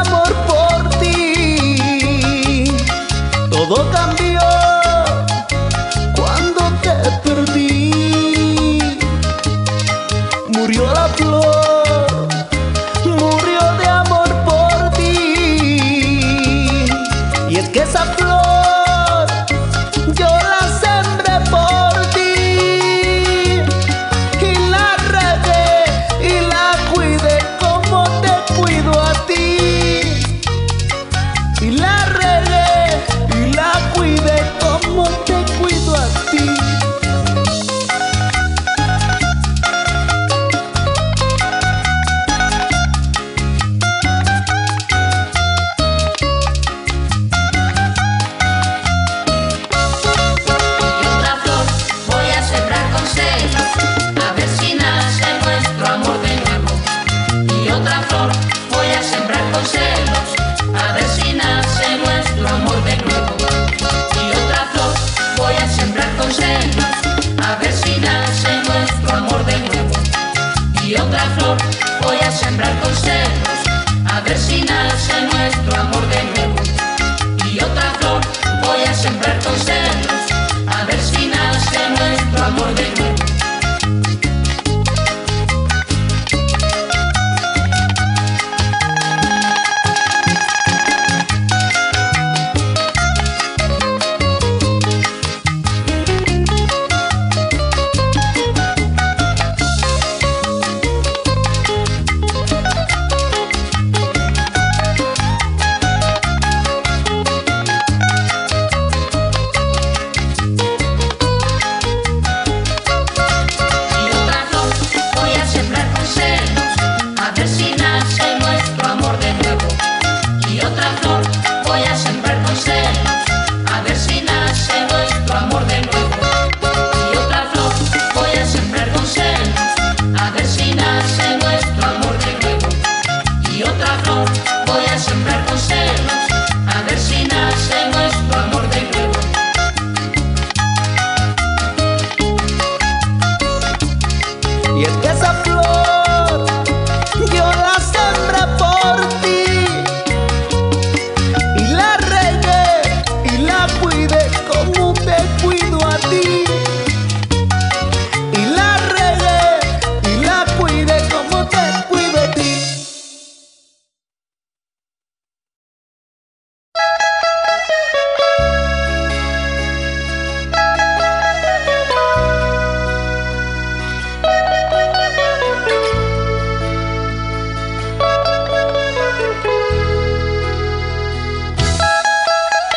amor por ti. Todo cambió cuando te perdí. Murió la flor, murió de amor por ti. Y es que esa flor yo la sembré por ti, y la regué y la cuidé como te cuido a ti. Y la regué y la cuidé como te cuido a ti. Y otra flor voy a sembrar con celos, a ver si nace nuestro amor.